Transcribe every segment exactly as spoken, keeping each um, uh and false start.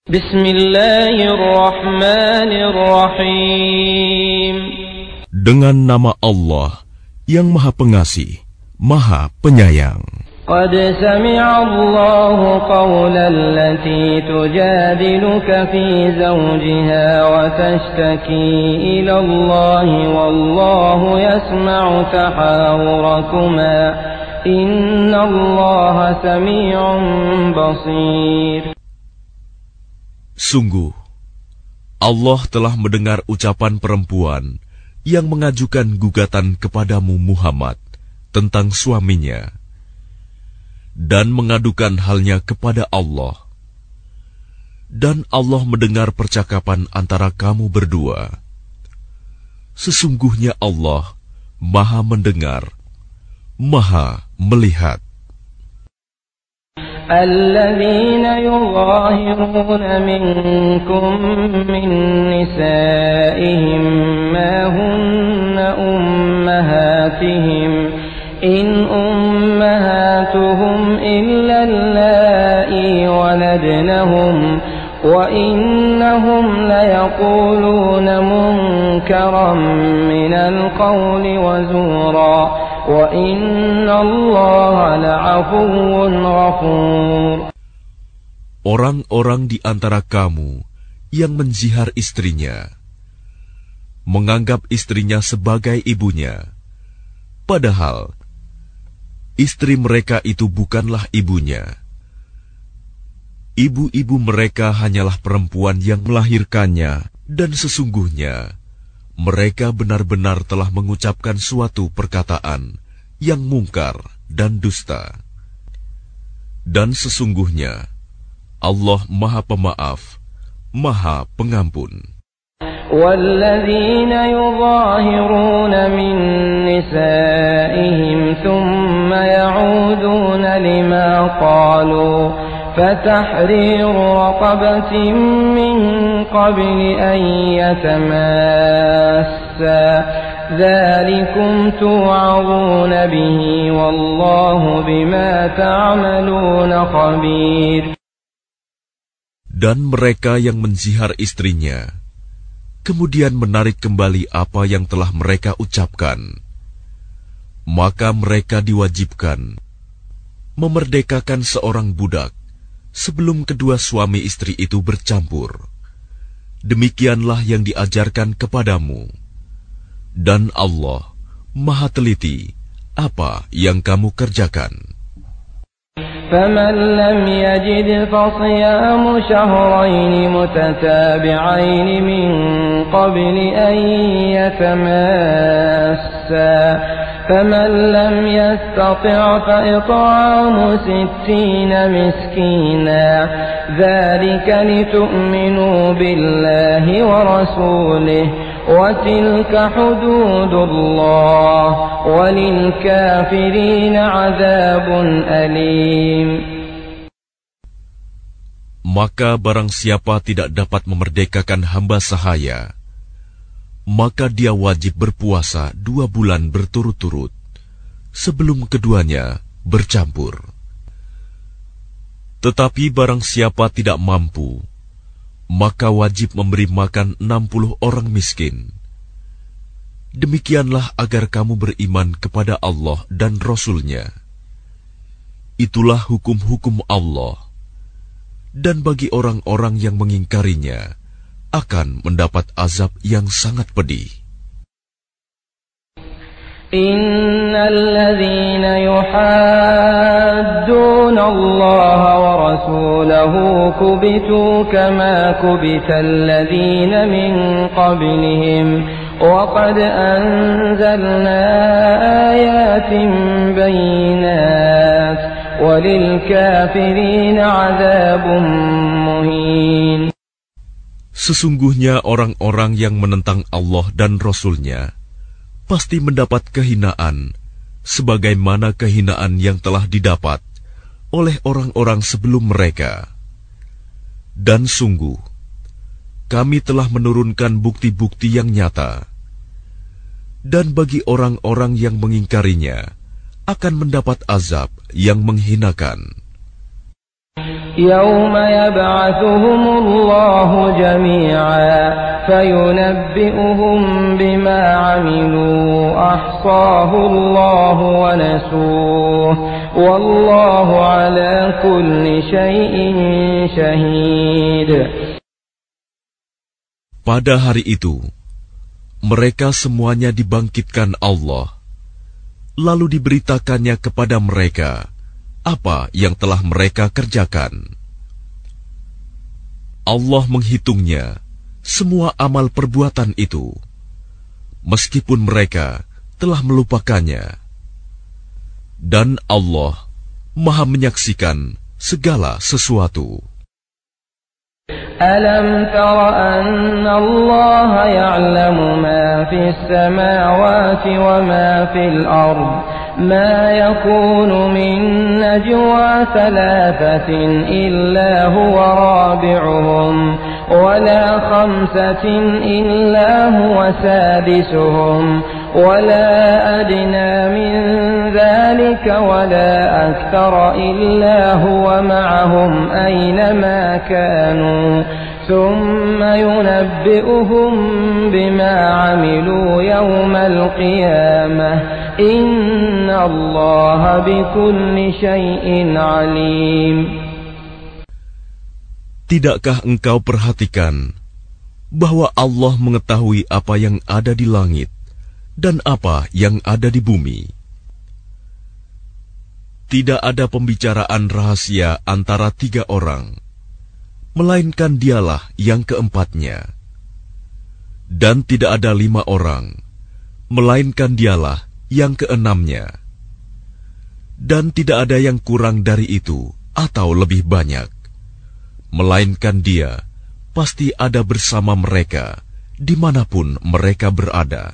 Bismillahirrahmanirrahim. Dengan nama Allah yang Maha Pengasih, Maha Penyayang. قد سمع الله قول التي تجادلك في زوجها وتشتكي إلى الله والله يسمع تحاوركما إن الله سميع بصير. Sungguh, Allah telah mendengar ucapan perempuan yang mengajukan gugatan kepadamu Muhammad tentang suaminya dan mengadukan halnya kepada Allah. Dan Allah mendengar percakapan antara kamu berdua. Sesungguhnya Allah Maha mendengar, Maha melihat. الذين يظاهرون منكم من نسائهم ما هن أمهاتهم إن أمهاتهم إلا اللائي ولدنهم وإنهم ليقولون منكرا من القول وزورا وَإِنَّ اللَّهَ لَعَفُوٌّ غَفُورٌ. Orang-orang di antara kamu yang menzihar istrinya, menganggap istrinya sebagai ibunya, padahal istri mereka itu bukanlah ibunya. Ibu-ibu mereka hanyalah perempuan yang melahirkannya, dan sesungguhnya mereka benar-benar telah mengucapkan suatu perkataan yang mungkar dan dusta. Dan sesungguhnya Allah Maha Pemaaf, Maha Pengampun. وَالَّذِينَ يُظَاهِرُونَ مِن نِّسَائِهِمْ ثُمَّ يَعُودُونَ لِمَا قَالُوا فَتَحْرِيرُ رَقَبَةٍ مِّن قَبْلِ أَن يَتَمَاسَّا ذَلِكُمْ تُوعَظُونَ بِهِ وَاللَّهُ بِمَا تَعْمَلُونَ خَبِيرٌ. Dan mereka yang menzihar istrinya, kemudian menarik kembali apa yang telah mereka ucapkan, maka mereka diwajibkan memerdekakan seorang budak sebelum kedua suami istri itu bercampur. Demikianlah yang diajarkan kepadamu. Dan Allah Maha teliti apa yang kamu kerjakan. فَمَنْ لَمْ يَجِدْ فَصِيَامُ شَهْرَيْنِ مُتَتَابِعَيْنِ مِنْ قَبْلِ أَنْ يَتَمَاسَّا فَمَنْ لَمْ يَسْتَطِعْ فَإِطْعَامُ سِتِّينَ مِسْكِينًا ذَلِكَ لِتُؤْمِنُوا بِاللَّهِ وَرَسُولِهِ وَتِلْكَ حُدُودُ اللَّهِ وَلِلْكَافِرِينَ عَذَابٌ أَلِيمٌ. Maka barang siapa tidak dapat memerdekakan hamba sahaya, maka dia wajib berpuasa dua bulan berturut-turut sebelum keduanya bercampur. Tetapi barang siapa tidak mampu, maka wajib memberi makan enam puluh orang miskin. Demikianlah agar kamu beriman kepada Allah dan Rasul-Nya. Itulah hukum-hukum Allah. Dan bagi orang-orang yang mengingkarinya, akan mendapat azab yang sangat pedih. Innal yuhadduna Allah wa rasulahu kubitu kama kubital ladzina min qablihim wa qad anzalna ayatin bayyinat walil kafirina 'adzabun muhin. Sesungguhnya orang-orang yang menentang Allah dan Rasul-Nya pasti mendapat kehinaan, sebagaimana kehinaan yang telah didapat oleh orang-orang sebelum mereka. Dan sungguh, kami telah menurunkan bukti-bukti yang nyata. Dan bagi orang-orang yang mengingkarinya, akan mendapat azab yang menghinakan. يوم يبعثهم الله جميعا فينبئهم بما عملوا أحصاه الله ونسوه والله على كل شيء شهيد. Pada hari itu, mereka semuanya dibangkitkan Allah, lalu diberitakannya kepada mereka apa yang telah mereka kerjakan. Allah menghitungnya semua amal perbuatan itu, meskipun mereka telah melupakannya. Dan Allah Maha menyaksikan segala sesuatu. ألم تر أن الله يعلم ما في السماوات وما في الأرض ما يكون من نجوى ثلاثة إلا هو رابعهم ولا خمسة إلا هو سادسهم ولا أدنى من ذلك ولا أكثر إلا هو معهم أينما كانوا ثم ينبئهم بما عملوا يوم القيامة إن الله بكل شيء عليم. Tidakkah engkau perhatikan bahwa Allah mengetahui apa yang ada di langit dan apa yang ada di bumi? Tidak ada pembicaraan rahasia antara tiga orang, melainkan dialah yang keempatnya. Dan tidak ada lima orang, melainkan dialah yang keenamnya. Dan tidak ada yang kurang dari itu atau lebih banyak, melainkan dia pasti ada bersama mereka dimanapun mereka berada.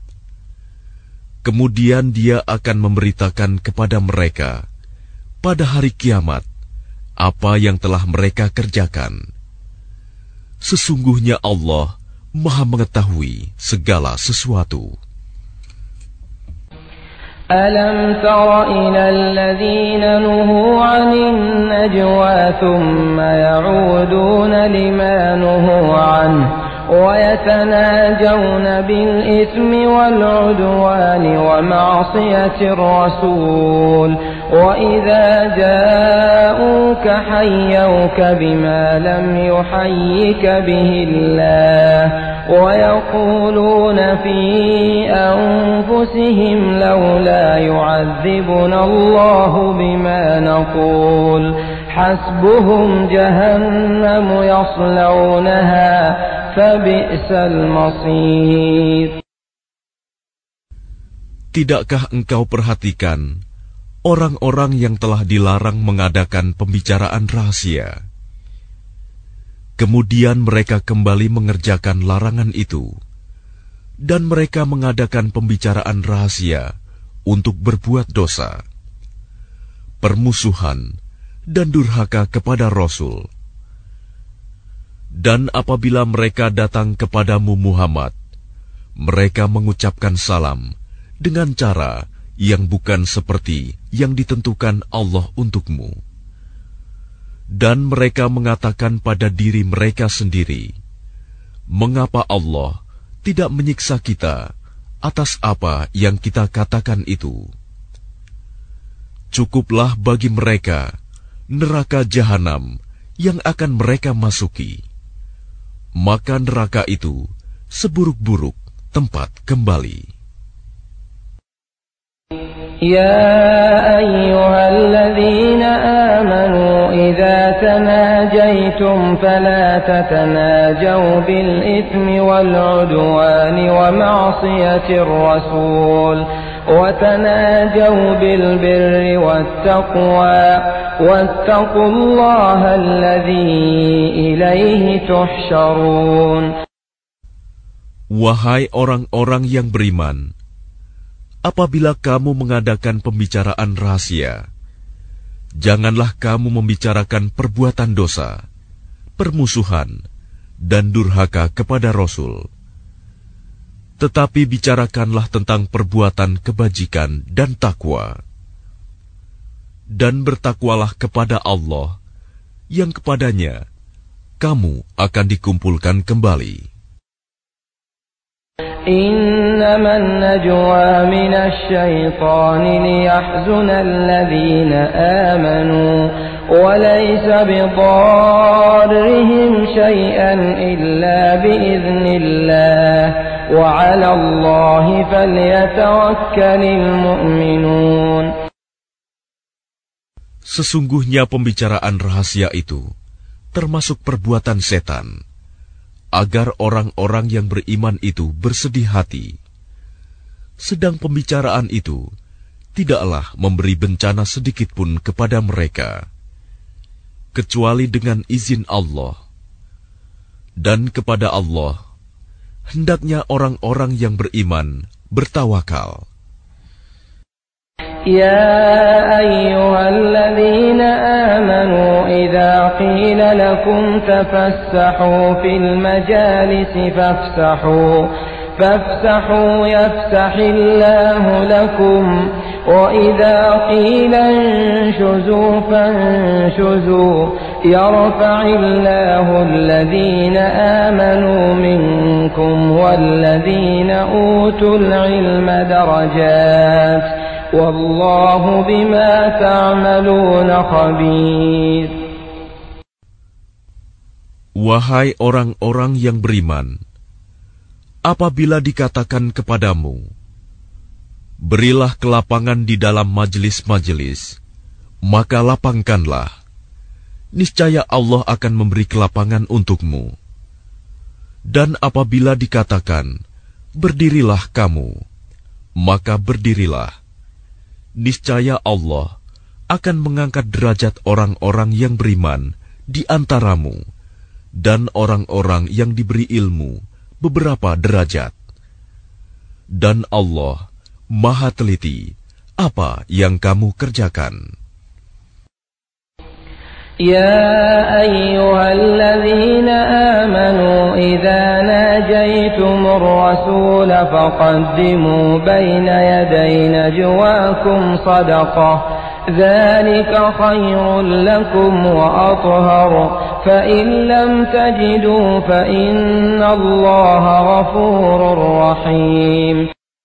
Kemudian dia akan memberitakan kepada mereka pada hari kiamat apa yang telah mereka kerjakan. Sesungguhnya Allah Maha mengetahui segala sesuatu. ألم تر إلى الذين نهوا عن النجوى ثم يعودون لما نهوا عنه ويتناجون بالإثم والعدوان ومعصية الرسول وإذا جاءوك حيوك بما لم يحيك به الله ويقولون في أنفسهم لولا يعذبنا الله بما نقول حسبهم جهنم يصلونها فبئس المصير. Tidakkah engkau perhatikan orang-orang yang telah dilarang mengadakan pembicaraan rahasia? Kemudian mereka kembali mengerjakan larangan itu, dan mereka mengadakan pembicaraan rahasia untuk berbuat dosa, permusuhan, dan durhaka kepada Rasul. Dan apabila mereka datang kepadamu Muhammad, mereka mengucapkan salam dengan cara yang bukan seperti yang ditentukan Allah untukmu. Dan mereka mengatakan pada diri mereka sendiri, mengapa Allah tidak menyiksa kita atas apa yang kita katakan itu? Cukuplah bagi mereka neraka jahanam yang akan mereka masuki. Maka neraka itu seburuk-buruk tempat kembali. يا أيها الذين آمنوا إذا تناجيتم فلا تتناجوا بالإثم والعدوان ومعصية الرسول وتناجوا بالبر والتقوى واتقوا الله الذي إليه تحشرون. Wahai orang-orang yang beriman, apabila kamu mengadakan pembicaraan rahasia, janganlah kamu membicarakan perbuatan dosa, permusuhan, dan durhaka kepada Rasul. Tetapi bicarakanlah tentang perbuatan kebajikan dan takwa. Dan bertakwalah kepada Allah yang kepadanya kamu akan dikumpulkan kembali. إنما النجوى من الشيطان ليحزن الذين آمنوا وليس بضارهم شيئا إلا بإذن الله وعلى الله فليتوكل المؤمنون. Sesungguhnya pembicaraan rahasia itu termasuk perbuatan setan, agar orang-orang yang beriman itu bersedih hati. Sedang pembicaraan itu tidaklah memberi bencana sedikitpun kepada mereka, kecuali dengan izin Allah. Dan kepada Allah, hendaknya orang-orang yang beriman bertawakal. يا أيها الذين آمنوا إذا قيل لكم تفسحوا في المجالس فافسحوا فافسحوا يفسح الله لكم وإذا قيل انشزوا فانشزوا يرفع الله الذين آمنوا منكم والذين أوتوا العلم درجات Wallahu bima ta'maluna khabir. Wahai orang-orang yang beriman, apabila dikatakan kepadamu, berilah kelapangan di dalam majelis-majelis, maka lapangkanlah. Niscaya Allah akan memberi kelapangan untukmu. Dan apabila dikatakan, berdirilah kamu, maka berdirilah. Niscaya Allah akan mengangkat derajat orang-orang yang beriman di antaramu dan orang-orang yang diberi ilmu beberapa derajat. Dan Allah Maha teliti apa yang kamu kerjakan. يا أيها الذين آمنوا إذا ناجيتم الرسول فقدموا بين يدي نجواكم صدقة ذلك خير لكم وأطهر فإن لم تجدوا فإن الله غفور رحيم.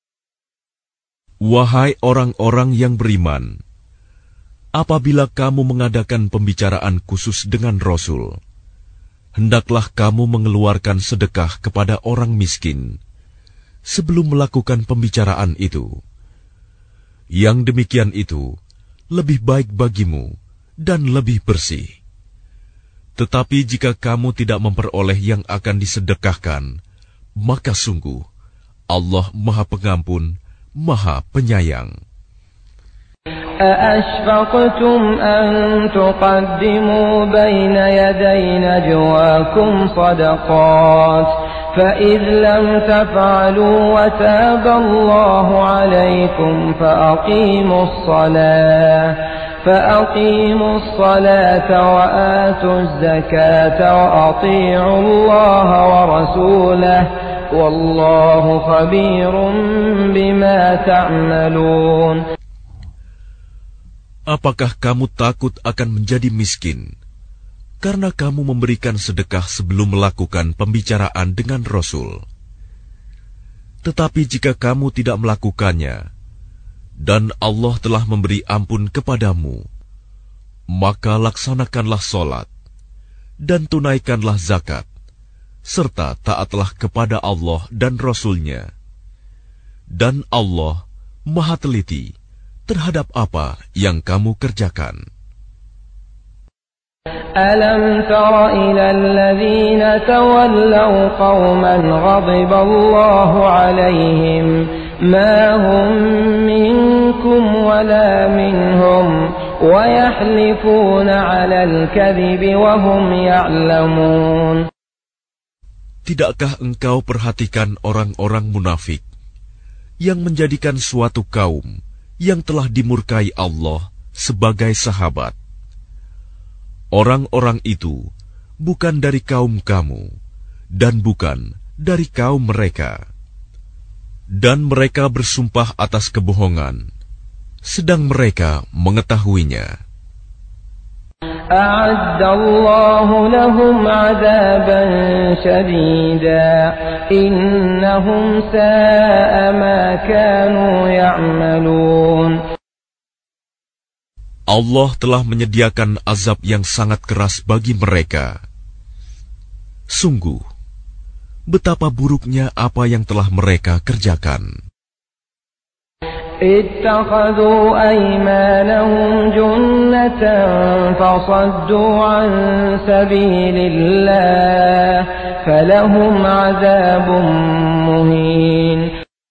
Wahai orang-orang yang beriman, apabila kamu mengadakan pembicaraan khusus dengan Rasul, hendaklah kamu mengeluarkan sedekah kepada orang miskin sebelum melakukan pembicaraan itu. Yang demikian itu lebih baik bagimu dan lebih bersih. Tetapi jika kamu tidak memperoleh yang akan disedekahkan, maka sungguh Allah Maha Pengampun, Maha Penyayang. أأشفقتم أن تقدموا بين يدي نجواكم صدقات فإذ لم تفعلوا وتاب الله عليكم فأقيموا الصلاة فأقيموا الصلاة وآتوا الزكاة وأطيعوا الله ورسوله والله خبير بما تعملون. Apakah kamu takut akan menjadi miskin karena kamu memberikan sedekah sebelum melakukan pembicaraan dengan Rasul? Tetapi jika kamu tidak melakukannya, dan Allah telah memberi ampun kepadamu, maka laksanakanlah solat, dan tunaikanlah zakat, serta taatlah kepada Allah dan Rasul-Nya. Dan Allah Maha teliti terhadap apa yang kamu kerjakan. Alam tara ila alladhina tawallaw qauman ghadiba Allahu alaihim ma hum minkum wala minhum wa yahlifuna ala al-kadhibi wa hum ya'lamun. Tidakkah engkau perhatikan orang-orang munafik yang menjadikan suatu kaum yang telah dimurkai Allah sebagai sahabat? Orang-orang itu bukan dari kaum kamu dan bukan dari kaum mereka. Dan mereka bersumpah atas kebohongan, sedang mereka mengetahuinya. أعد الله لهم عذابا شديدا إنهم ساء ما كانوا يعملون. Allah telah menyediakan azab yang sangat keras bagi mereka. Sungguh, betapa buruknya apa yang telah mereka kerjakan. اتخذوا أيمانهم جنة فصدوا عن سبيل الله فلهم عذاب مهين.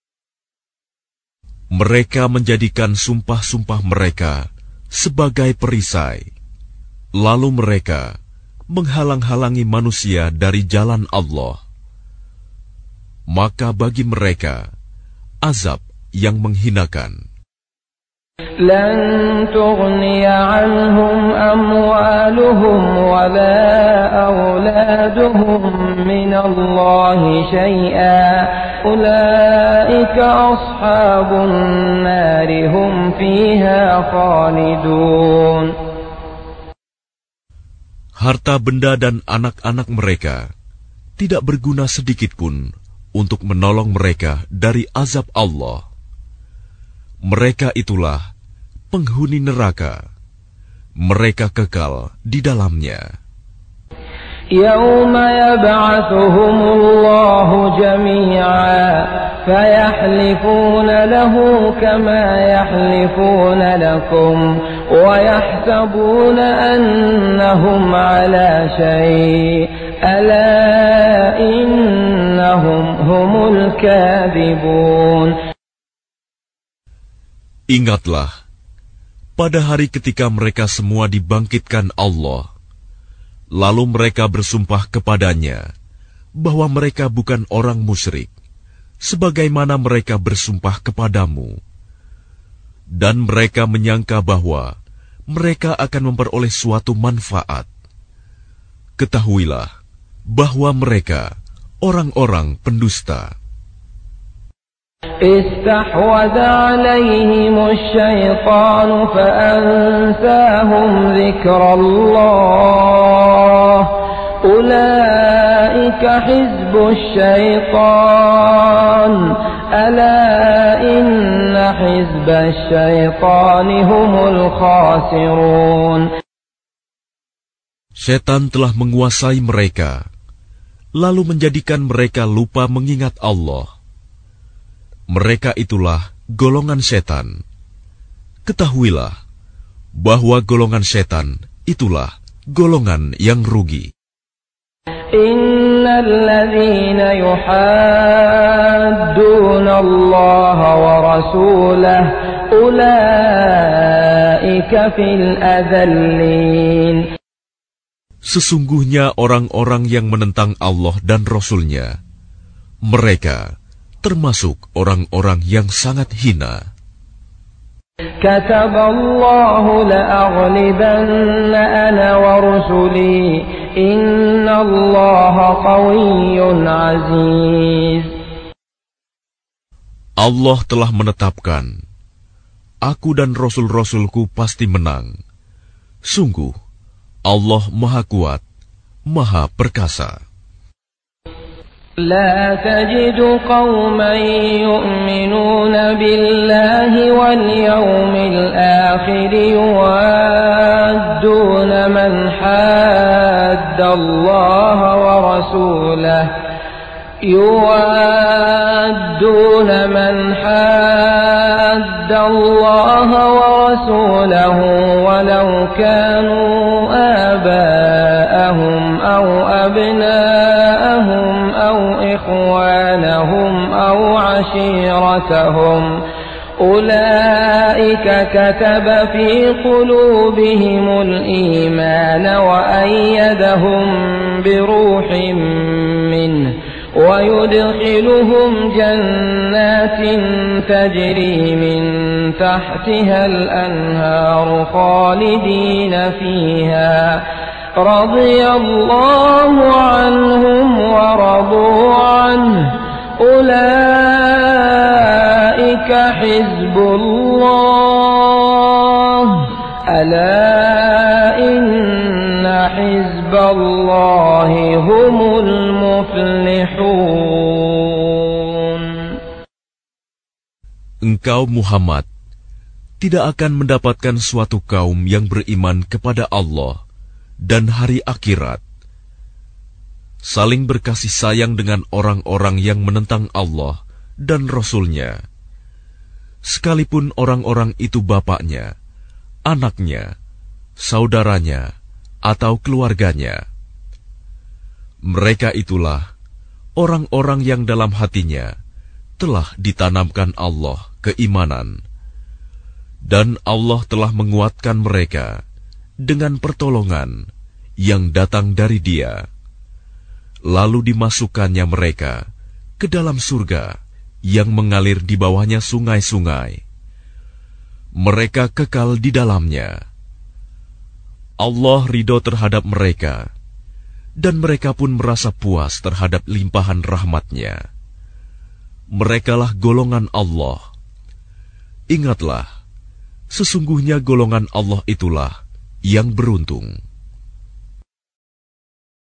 Mereka menjadikan sumpah-sumpah mereka sebagai perisai, lalu mereka menghalang-halangi manusia dari jalan Allah. Maka bagi mereka azab yang menghinakan. لن تغني عنهم أموالهم ولا أولادهم من الله شيئا أولئك أصحاب النار هم فيها خالدون. Harta benda dan anak-anak mereka tidak berguna sedikitpun untuk menolong mereka dari azab Allah. Mereka itulah penghuni neraka. Mereka kekal di dalamnya. يوم يبعثهم الله جميعا فيحلفون له كما يحلفون لكم ويحسبون أنهم على شيء ألا إنهم هم الكاذبون. Ingatlah, pada hari ketika mereka semua dibangkitkan Allah, lalu mereka bersumpah kepadanya bahwa mereka bukan orang musyrik, sebagaimana mereka bersumpah kepadamu. Dan mereka menyangka bahwa mereka akan memperoleh suatu manfaat. Ketahuilah bahwa mereka orang-orang pendusta. استحوذ عليهم الشيطان فأنساهم ذكر الله أولئك حزب الشيطان ألا إن حزب الشيطان هم الخاسرون. Setan telah menguasai mereka, lalu menjadikan mereka lupa mengingat Allah. Mereka itulah golongan setan. Ketahuilah bahwa golongan setan itulah golongan yang rugi. Innal ladzina yuhadduna Allah wa rasulahu ulaika fil adzallin. Sesungguhnya orang-orang yang menentang Allah dan Rasul-Nya, mereka termasuk orang-orang yang sangat hina. Kataballahu la'aghlibanna ana wa rusuli innallaha qawiyyun aziz. Allah telah menetapkan, aku dan Rasul-Rasulku pasti menang. Sungguh, Allah Maha Kuat, Maha Perkasa. لا تجد قوما يؤمنون بالله واليوم الآخر يوادون من حاد الله ورسوله يوادون من حاد الله ورسوله ولو كانوا آباءهم أو أبناءهم أو إخوانهم أو عشيرتهم أولئك كتب في قلوبهم الإيمان وأيدهم بروح منه ويدخلهم جنات تجري من تحتها الأنهار خالدين فيها رضي الله عنهم ورضوا عنه أولئك حزب الله ألا إن المفلحون. Engkau Muhammad tidak akan mendapatkan suatu kaum yang beriman kepada Allah dan hari akhirat, saling berkasih sayang dengan orang-orang yang menentang Allah dan Rasul-Nya, sekalipun orang-orang itu bapaknya, anaknya, saudaranya, atau keluarganya. Mereka itulah orang-orang yang dalam hatinya telah ditanamkan Allah keimanan, dan Allah telah menguatkan mereka dengan pertolongan yang datang dari Dia. Lalu dimasukkannya mereka ke dalam surga yang mengalir di bawahnya sungai-sungai. Mereka kekal di dalamnya. Allah ridho terhadap mereka, dan mereka pun merasa puas terhadap limpahan rahmat-Nya. Merekalah golongan Allah. Ingatlah, sesungguhnya golongan Allah itulah yang beruntung.